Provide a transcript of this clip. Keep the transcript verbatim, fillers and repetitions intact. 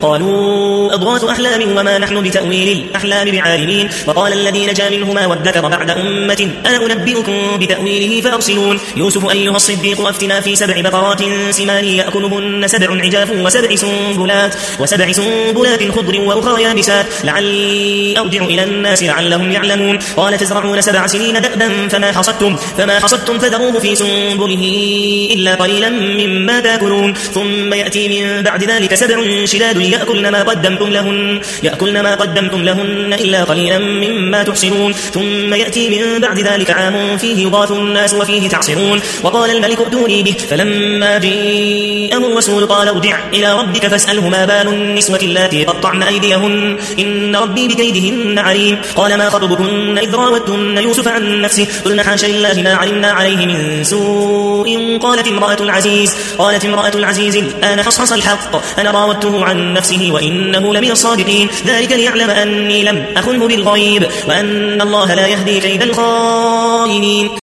قالوا أضغاث أحلام وما نحن بتأويل الأحلام بعالمين. وقال الذي نجا منهما وادكر بعد أمة أنا أنبئكم بتأويله فأرسلون. يوسف أيها الصديق أفتنا في سبع بقرات سمان يأكلهن سبع عجاف وسبع سنبلات وسبع سنبلات خضر وأخرى يابسات لعلي أرجع إلى الناس لعلهم يعلمون. قال تزرعون سبع سنين دأبا فما حصدتم فما حصدتم فذروه في سنبله إلا قليلا مما تأكلون. ثم يأتي من بعد ذلك سبع شداد يأكلن ما قدمتم لهن يأكلن ما قدمتم لهن إلا قليلا مما تحصنون. ثم يأتي من بعد ذلك عام فيه يغاث الناس وفيه تعصرون. وقال الملك ائتوني به فلما جاءه الرسول قال ارجع إلى ربك فاسأله ما بال النسوة اللاتي قطعن أيديهن إن ربي بكيدهن عليم. قال ما خطبكن إذ راوتن يوسف عن نفسه قلنا حاشا لله ما علمنا عليه من سوء. قالت امرأة العزيز قالت امرأة العزيز الآن حصحص الحق أنا راودته عن نفسه وإنه لمن الصادقين. ذلك ليعلم أني لم أخنه بالغيب وأن الله لا يهدي كيد الخائنين.